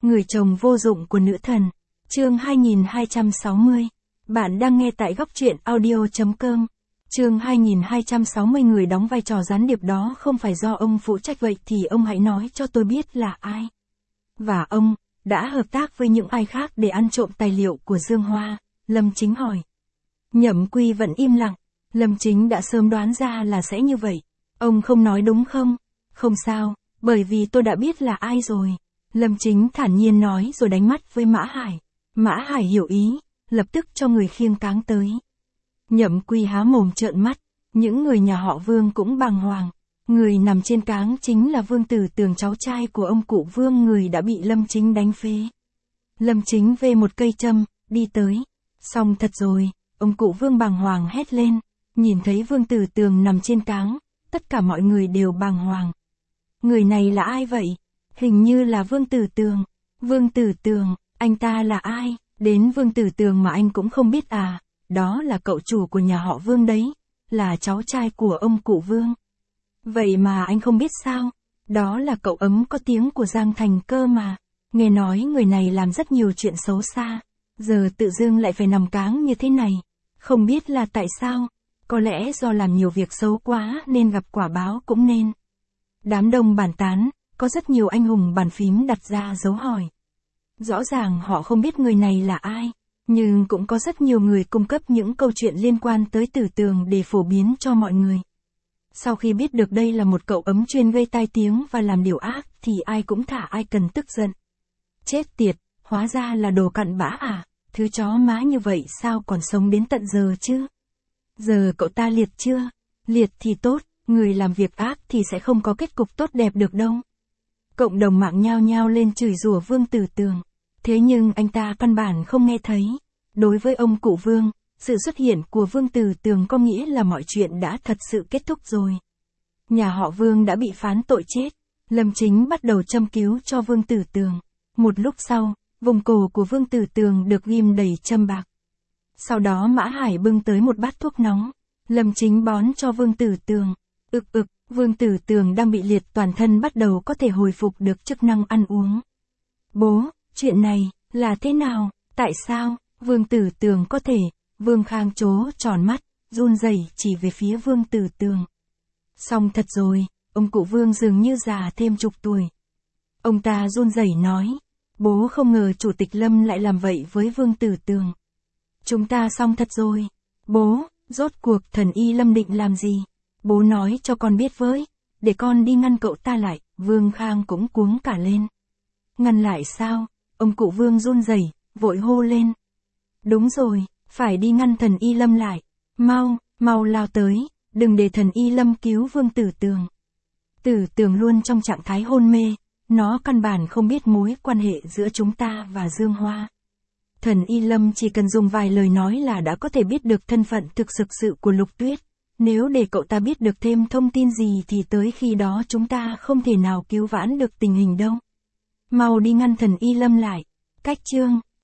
Người chồng vô dụng của nữ thần. Chương 2260. Bạn đang nghe tại góc truyện audio.com. Chương 2260. Người đóng vai trò gián điệp đó không phải do ông phụ trách, vậy thì ông hãy nói cho tôi biết là ai. Và ông đã hợp tác với những ai khác để ăn trộm tài liệu của Dương Hoa? Lâm Chính hỏi. Nhậm Quy vẫn im lặng. Lâm Chính đã sớm đoán ra là sẽ như vậy. Ông không nói đúng không? Không sao, bởi vì tôi đã biết là ai rồi. Lâm Chính thản nhiên nói rồi đánh mắt với Mã Hải. Mã Hải hiểu ý, lập tức cho người khiêng cáng tới. Nhậm Quy há mồm trợn mắt, những người nhà họ Vương cũng bàng hoàng. Người nằm trên cáng chính là Vương Tử Tường, cháu trai của ông cụ Vương, người đã bị Lâm Chính đánh phế. Lâm Chính về một cây châm, đi tới. Xong thật rồi, ông cụ Vương bàng hoàng hét lên. Nhìn thấy Vương Tử Tường nằm trên cáng, tất cả mọi người đều bàng hoàng. Người này là ai vậy? Hình như là Vương Tử Tường. Vương Tử Tường, anh ta là ai? Đến Vương Tử Tường mà anh cũng không biết à? Đó là cậu chủ của nhà họ Vương đấy, là cháu trai của ông cụ Vương. Vậy mà anh không biết sao? Đó là cậu ấm có tiếng của Giang Thành cơ mà. Nghe nói người này làm rất nhiều chuyện xấu xa, giờ tự dưng lại phải nằm cáng như thế này. Không biết là tại sao? Có lẽ do làm nhiều việc xấu quá nên gặp quả báo cũng nên. Đám đông bàn tán, có rất nhiều anh hùng bàn phím đặt ra dấu hỏi. Rõ ràng họ không biết người này là ai, nhưng cũng có rất nhiều người cung cấp những câu chuyện liên quan tới Tử Tường để phổ biến cho mọi người. Sau khi biết được đây là một cậu ấm chuyên gây tai tiếng và làm điều ác thì ai cũng thả ai cần tức giận. Chết tiệt, hóa ra là đồ cặn bã à, thứ chó má như vậy sao còn sống đến tận giờ chứ? Giờ cậu ta liệt chưa? Liệt thì tốt, người làm việc ác thì sẽ không có kết cục tốt đẹp được đâu. Cộng đồng mạng nhao nhao lên chửi rủa Vương Tử Tường. Thế nhưng anh ta căn bản không nghe thấy. Đối với ông cụ Vương, sự xuất hiện của Vương Tử Tường có nghĩa là mọi chuyện đã thật sự kết thúc rồi. Nhà họ Vương đã bị phán tội chết. Lâm Chính bắt đầu châm cứu cho Vương Tử Tường. Một lúc sau, vùng cổ của Vương Tử Tường được ghim đầy châm bạc. Sau đó Mã Hải bưng tới một bát thuốc nóng. Lâm Chính bón cho Vương Tử Tường. Vương Tử Tường đang bị liệt toàn thân bắt đầu có thể hồi phục được chức năng ăn uống. Bố, chuyện này, là thế nào? Tại sao, Vương Tử Tường có thể? Vương Khang trố tròn mắt, run rẩy chỉ về phía Vương Tử Tường. Xong thật rồi, ông cụ Vương dường như già thêm chục tuổi. Ông ta run rẩy nói, bố không ngờ Chủ tịch Lâm lại làm vậy với Vương Tử Tường. Chúng ta xong thật rồi. Bố, rốt cuộc thần y Lâm định làm gì? Bố nói cho con biết với, để con đi ngăn cậu ta lại. Vương Khang cũng cuống cả lên. Ngăn lại sao? Ông cụ Vương run rẩy, vội hô lên. Đúng rồi, phải đi ngăn thần y Lâm lại. Mau lao tới, đừng để thần y Lâm cứu Vương Tử Tường. Tử Tường luôn trong trạng thái hôn mê, nó căn bản không biết mối quan hệ giữa chúng ta và Dương Hoa. Thần y Lâm chỉ cần dùng vài lời nói là đã có thể biết được thân phận thực sự của Lục Tuyết. Nếu để cậu ta biết được thêm thông tin gì thì tới khi đó chúng ta không thể nào cứu vãn được tình hình đâu. Mau đi ngăn thần y Lâm lại. Cách chương